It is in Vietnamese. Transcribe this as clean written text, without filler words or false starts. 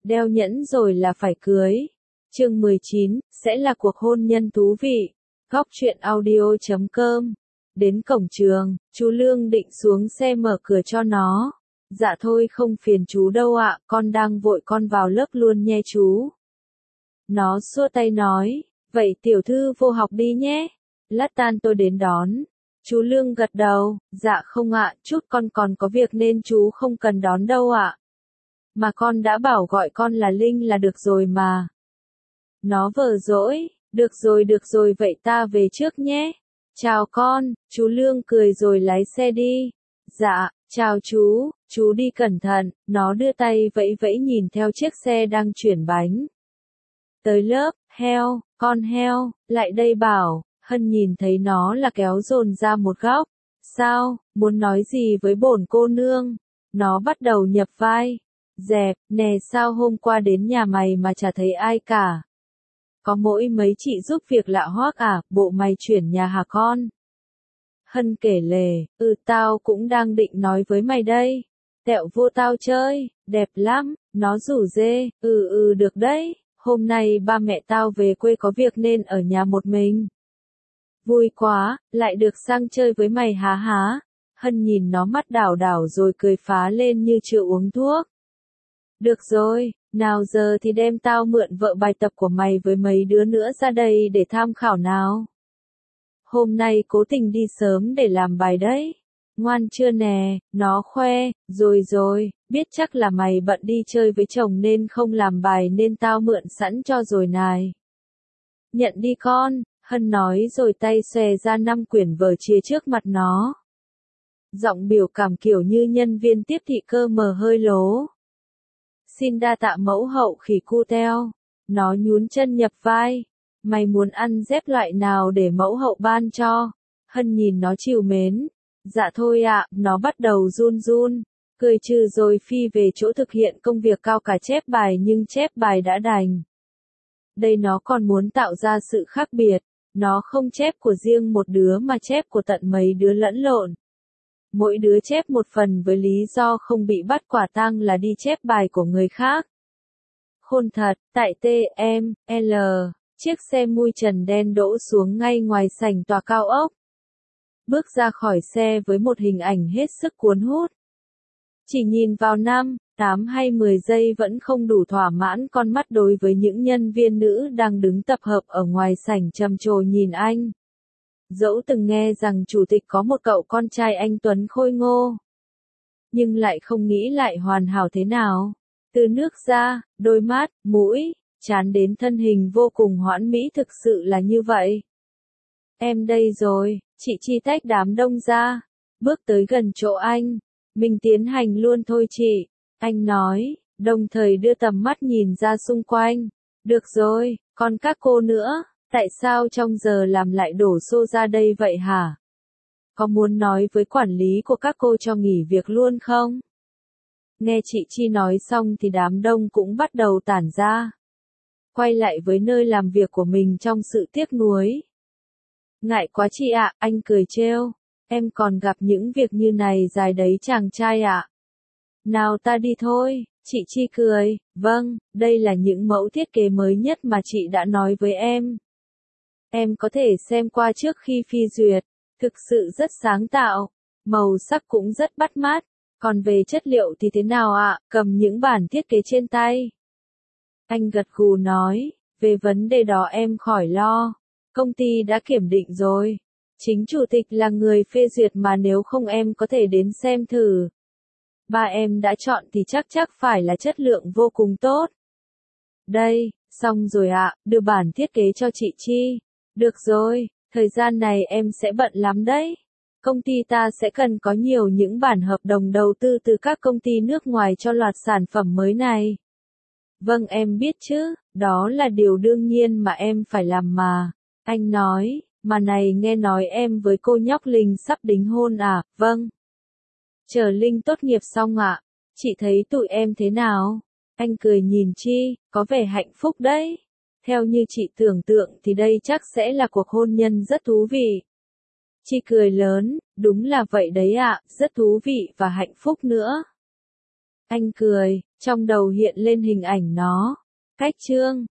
đeo nhẫn rồi là phải cưới. Chương 19, sẽ là cuộc hôn nhân thú vị. Góc truyện audio.com. Đến cổng trường, chú Lương định xuống xe mở cửa cho nó. Dạ thôi không phiền chú đâu ạ, con đang vội con vào lớp luôn nhé chú. Nó xua tay nói, vậy tiểu thư vô học đi nhé. Lát tan tôi đến đón. Chú Lương gật đầu, dạ không ạ, chút con còn có việc nên chú không cần đón đâu ạ. Mà con đã bảo gọi con là Linh là được rồi mà. Nó vờ dỗi, được rồi vậy ta về trước nhé. Chào con, chú Lương cười rồi lái xe đi. Dạ, chào chú đi cẩn thận, nó đưa tay vẫy vẫy nhìn theo chiếc xe đang chuyển bánh. Tới lớp, heo, con heo, lại đây bảo, Hân nhìn thấy nó là kéo dồn ra một góc. Sao, muốn nói gì với bổn cô nương? Nó bắt đầu nhập vai. Dẹp, nè sao hôm qua đến nhà mày mà chả thấy ai cả? Có mỗi mấy chị giúp việc lạ hoắc à, bộ mày chuyển nhà hả con? Hân kể lể, tao cũng đang định nói với mày đây. Tẹo vô tao chơi, đẹp lắm, nó rủ dê, được đấy, hôm nay ba mẹ tao về quê có việc nên ở nhà một mình. Vui quá, lại được sang chơi với mày há há. Hân nhìn nó mắt đảo đảo rồi cười phá lên như chưa uống thuốc. Được rồi, nào giờ thì đem tao mượn vợ bài tập của mày với mấy đứa nữa ra đây để tham khảo nào. Hôm nay cố tình đi sớm để làm bài đấy. Ngoan chưa nè, nó khoe, rồi, biết chắc là mày bận đi chơi với chồng nên không làm bài nên tao mượn sẵn cho rồi này. Nhận đi con, Hân nói rồi tay xòe ra 5 quyển vở chia trước mặt nó. Giọng biểu cảm kiểu như nhân viên tiếp thị cơ mờ hơi lố. Xin đa tạ mẫu hậu khỉ cu teo. Nó nhún chân nhập vai. Mày muốn ăn dép loại nào để mẫu hậu ban cho? Hân nhìn nó trìu mến. Dạ thôi ạ, nó bắt đầu run. Cười trừ rồi phi về chỗ thực hiện công việc cao cả chép bài nhưng chép bài đã đành. Đây nó còn muốn tạo ra sự khác biệt. Nó không chép của riêng một đứa mà chép của tận mấy đứa lẫn lộn. Mỗi đứa chép một phần với lý do không bị bắt quả tang là đi chép bài của người khác. Khôn thật, tại TML, chiếc xe mui trần đen đỗ xuống ngay ngoài sảnh tòa cao ốc. Bước ra khỏi xe với một hình ảnh hết sức cuốn hút. Chỉ nhìn vào 5, 8 hay 10 giây vẫn không đủ thỏa mãn con mắt đối với những nhân viên nữ đang đứng tập hợp ở ngoài sảnh trầm trồ nhìn anh. Dẫu từng nghe rằng chủ tịch có một cậu con trai anh tuấn khôi ngô, nhưng lại không nghĩ lại hoàn hảo thế nào. Từ nước da, đôi mắt, mũi, trán đến thân hình vô cùng hoãn mỹ thực sự là như vậy. Em đây rồi, chị Chi tách đám đông ra, bước tới gần chỗ anh. Mình tiến hành luôn thôi chị, anh nói, đồng thời đưa tầm mắt nhìn ra xung quanh. Được rồi, còn các cô nữa. Tại sao trong giờ làm lại đổ xô ra đây vậy hả? Có muốn nói với quản lý của các cô cho nghỉ việc luôn không? Nghe chị Chi nói xong thì đám đông cũng bắt đầu tản ra. Quay lại với nơi làm việc của mình trong sự tiếc nuối. Ngại quá chị ạ, anh cười trêu. Em còn gặp những việc như này dài đấy chàng trai ạ. Nào ta đi thôi, chị Chi cười. Vâng, đây là những mẫu thiết kế mới nhất mà chị đã nói với em. Em có thể xem qua trước khi phê duyệt, thực sự rất sáng tạo, màu sắc cũng rất bắt mắt, còn về chất liệu thì thế nào ạ, cầm những bản thiết kế trên tay. Anh gật gù nói, về vấn đề đó em khỏi lo, công ty đã kiểm định rồi, chính chủ tịch là người phê duyệt mà nếu không em có thể đến xem thử. Ba em đã chọn thì chắc phải là chất lượng vô cùng tốt. Đây, xong rồi ạ, đưa bản thiết kế cho chị Chi. Được rồi, thời gian này em sẽ bận lắm đấy. Công ty ta sẽ cần có nhiều những bản hợp đồng đầu tư từ các công ty nước ngoài cho loạt sản phẩm mới này. Vâng em biết chứ, đó là điều đương nhiên mà em phải làm mà. Anh nói, mà này nghe nói em với cô nhóc Linh sắp đính hôn à, vâng. Chờ Linh tốt nghiệp xong ạ, chị thấy tụi em thế nào? Anh cười nhìn Chi, có vẻ hạnh phúc đấy. Theo như chị tưởng tượng thì đây chắc sẽ là cuộc hôn nhân rất thú vị. Chi cười lớn, đúng là vậy đấy ạ, rất thú vị và hạnh phúc nữa. Anh cười, Trong đầu hiện lên hình ảnh nó. Cách chương